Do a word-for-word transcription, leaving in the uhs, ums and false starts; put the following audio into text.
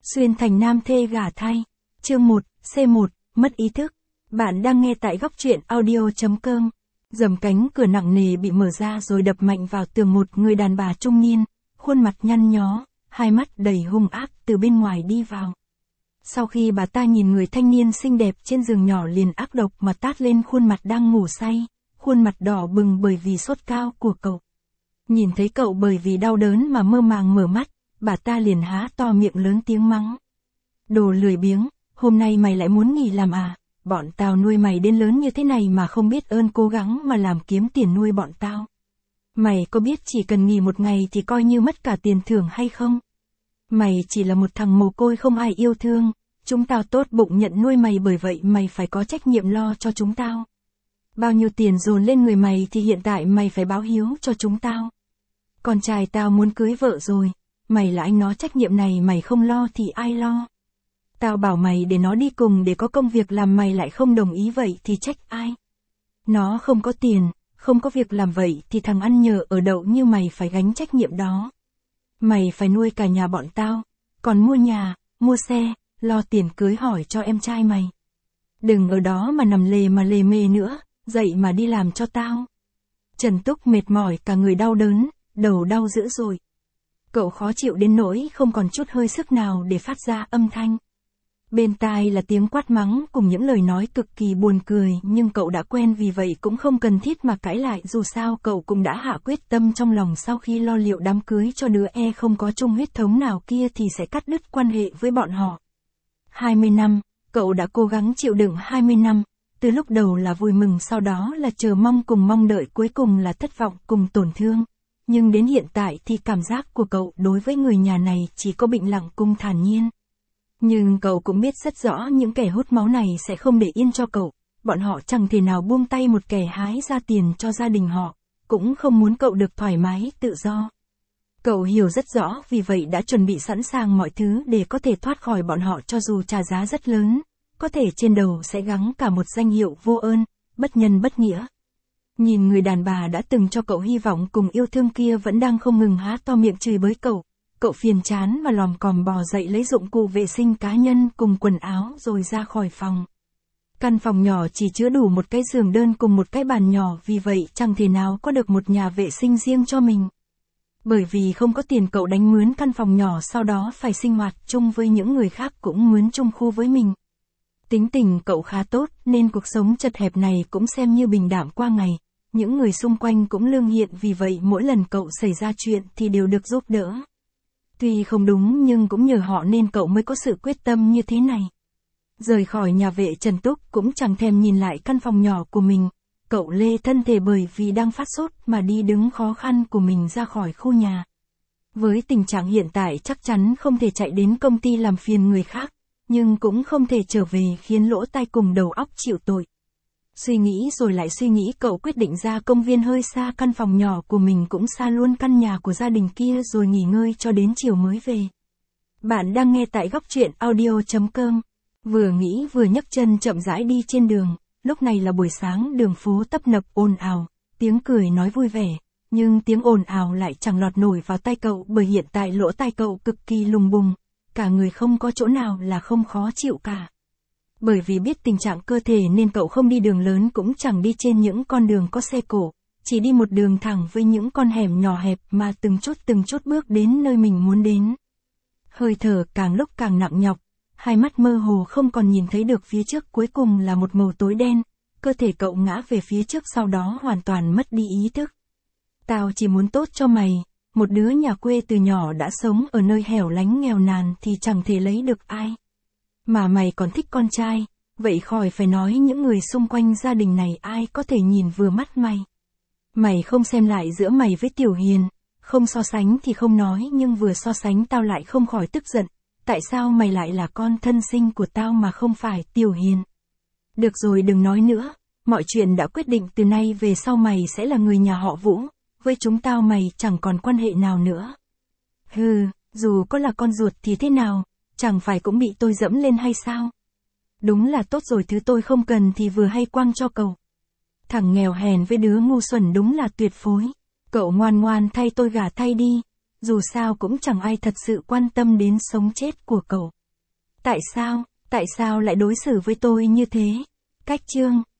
Xuyên thành nam thê gả thay. Chương một, C một, mất ý thức. Bạn đang nghe tại góc truyện audio.com. Rầm cánh cửa nặng nề bị mở ra rồi đập mạnh vào tường, một người đàn bà trung niên, khuôn mặt nhăn nhó, hai mắt đầy hung ác từ bên ngoài đi vào. Sau khi bà ta nhìn người thanh niên xinh đẹp trên giường nhỏ liền ác độc mà tát lên khuôn mặt đang ngủ say, khuôn mặt đỏ bừng bởi vì sốt cao của cậu. Nhìn thấy cậu bởi vì đau đớn mà mơ màng mở mắt, bà ta liền há to miệng lớn tiếng mắng. Đồ lười biếng, hôm nay mày lại muốn nghỉ làm à? Bọn tao nuôi mày đến lớn như thế này mà không biết ơn cố gắng mà làm kiếm tiền nuôi bọn tao. Mày có biết chỉ cần nghỉ một ngày thì coi như mất cả tiền thưởng hay không? Mày chỉ là một thằng mồ côi không ai yêu thương, chúng tao tốt bụng nhận nuôi mày, bởi vậy mày phải có trách nhiệm lo cho chúng tao. Bao nhiêu tiền dồn lên người mày thì hiện tại mày phải báo hiếu cho chúng tao. Con trai tao muốn cưới vợ rồi, mày là anh nó, trách nhiệm này mày không lo thì ai lo? Tao bảo mày để nó đi cùng để có công việc làm mày lại không đồng ý, vậy thì trách ai? Nó không có tiền, không có việc làm, vậy thì thằng ăn nhờ ở đậu như mày phải gánh trách nhiệm đó. Mày phải nuôi cả nhà bọn tao, còn mua nhà, mua xe, lo tiền cưới hỏi cho em trai mày. Đừng ở đó mà nằm lề mà lề mề nữa, dậy mà đi làm cho tao. Trần Túc mệt mỏi cả người đau đớn, đầu đau dữ rồi. Cậu khó chịu đến nỗi không còn chút hơi sức nào để phát ra âm thanh. Bên tai là tiếng quát mắng cùng những lời nói cực kỳ buồn cười, nhưng cậu đã quen vì vậy cũng không cần thiết mà cãi lại, dù sao cậu cũng đã hạ quyết tâm trong lòng sau khi lo liệu đám cưới cho đứa e không có chung huyết thống nào kia thì sẽ cắt đứt quan hệ với bọn họ. hai mươi năm, cậu đã cố gắng chịu đựng hai mươi năm, từ lúc đầu là vui mừng, sau đó là chờ mong cùng mong đợi, cuối cùng là thất vọng cùng tổn thương. Nhưng đến hiện tại thì cảm giác của cậu đối với người nhà này chỉ có bình lặng cùng thản nhiên. Nhưng cậu cũng biết rất rõ những kẻ hút máu này sẽ không để yên cho cậu, bọn họ chẳng thể nào buông tay một kẻ hái ra tiền cho gia đình họ, cũng không muốn cậu được thoải mái, tự do. Cậu hiểu rất rõ, vì vậy đã chuẩn bị sẵn sàng mọi thứ để có thể thoát khỏi bọn họ, cho dù trả giá rất lớn, có thể trên đầu sẽ gắng cả một danh hiệu vô ơn, bất nhân bất nghĩa. Nhìn người đàn bà đã từng cho cậu hy vọng cùng yêu thương kia vẫn đang không ngừng há to miệng chửi bới cậu, cậu phiền chán mà lòm còm bò dậy lấy dụng cụ vệ sinh cá nhân cùng quần áo rồi ra khỏi phòng. Căn phòng nhỏ chỉ chứa đủ một cái giường đơn cùng một cái bàn nhỏ, vì vậy chẳng thể nào có được một nhà vệ sinh riêng cho mình. Bởi vì không có tiền, cậu đánh mướn căn phòng nhỏ, sau đó phải sinh hoạt chung với những người khác cũng mướn chung khu với mình. Tính tình cậu khá tốt nên cuộc sống chật hẹp này cũng xem như bình đạm qua ngày. Những người xung quanh cũng lương thiện, vì vậy mỗi lần cậu xảy ra chuyện thì đều được giúp đỡ. Tuy không đúng nhưng cũng nhờ họ nên cậu mới có sự quyết tâm như thế này. Rời khỏi nhà vệ, Trần Túc cũng chẳng thèm nhìn lại căn phòng nhỏ của mình. Cậu lê thân thể bởi vì đang phát sốt mà đi đứng khó khăn của mình ra khỏi khu nhà. Với tình trạng hiện tại chắc chắn không thể chạy đến công ty làm phiền người khác, nhưng cũng không thể trở về khiến lỗ tai cùng đầu óc chịu tội. Suy nghĩ rồi lại suy nghĩ, cậu quyết định ra công viên hơi xa căn phòng nhỏ của mình, cũng xa luôn căn nhà của gia đình kia, rồi nghỉ ngơi cho đến chiều mới về. Bạn đang nghe tại góc truyện audio.com. Vừa nghĩ vừa nhấc chân chậm rãi đi trên đường, lúc này là buổi sáng, đường phố tấp nập ồn ào, tiếng cười nói vui vẻ, nhưng tiếng ồn ào lại chẳng lọt nổi vào tai cậu, bởi hiện tại lỗ tai cậu cực kỳ lùng bùng, cả người không có chỗ nào là không khó chịu cả. Bởi vì biết tình trạng cơ thể nên cậu không đi đường lớn, cũng chẳng đi trên những con đường có xe cộ, chỉ đi một đường thẳng với những con hẻm nhỏ hẹp mà từng chút từng chút bước đến nơi mình muốn đến. Hơi thở càng lúc càng nặng nhọc, hai mắt mơ hồ không còn nhìn thấy được phía trước, cuối cùng là một màu tối đen, cơ thể cậu ngã về phía trước, sau đó hoàn toàn mất đi ý thức. Tao chỉ muốn tốt cho mày, một đứa nhà quê từ nhỏ đã sống ở nơi hẻo lánh nghèo nàn thì chẳng thể lấy được ai. Mà mày còn thích con trai, vậy khỏi phải nói những người xung quanh gia đình này ai có thể nhìn vừa mắt mày. Mày không xem lại giữa mày với Tiểu Hiền, không so sánh thì không nói, nhưng vừa so sánh tao lại không khỏi tức giận. Tại sao mày lại là con thân sinh của tao mà không phải Tiểu Hiền? Được rồi, đừng nói nữa, mọi chuyện đã quyết định, từ nay về sau mày sẽ là người nhà họ Vũ, với chúng tao mày chẳng còn quan hệ nào nữa. Hừ, dù có là con ruột thì thế nào? Chẳng phải cũng bị tôi dẫm lên hay sao? Đúng là tốt rồi, thứ tôi không cần thì vừa hay quăng cho cậu. Thằng nghèo hèn với đứa ngu xuẩn đúng là tuyệt phối. Cậu ngoan ngoan thay tôi gả thay đi. Dù sao cũng chẳng ai thật sự quan tâm đến sống chết của cậu. Tại sao, tại sao lại đối xử với tôi như thế? Cách chương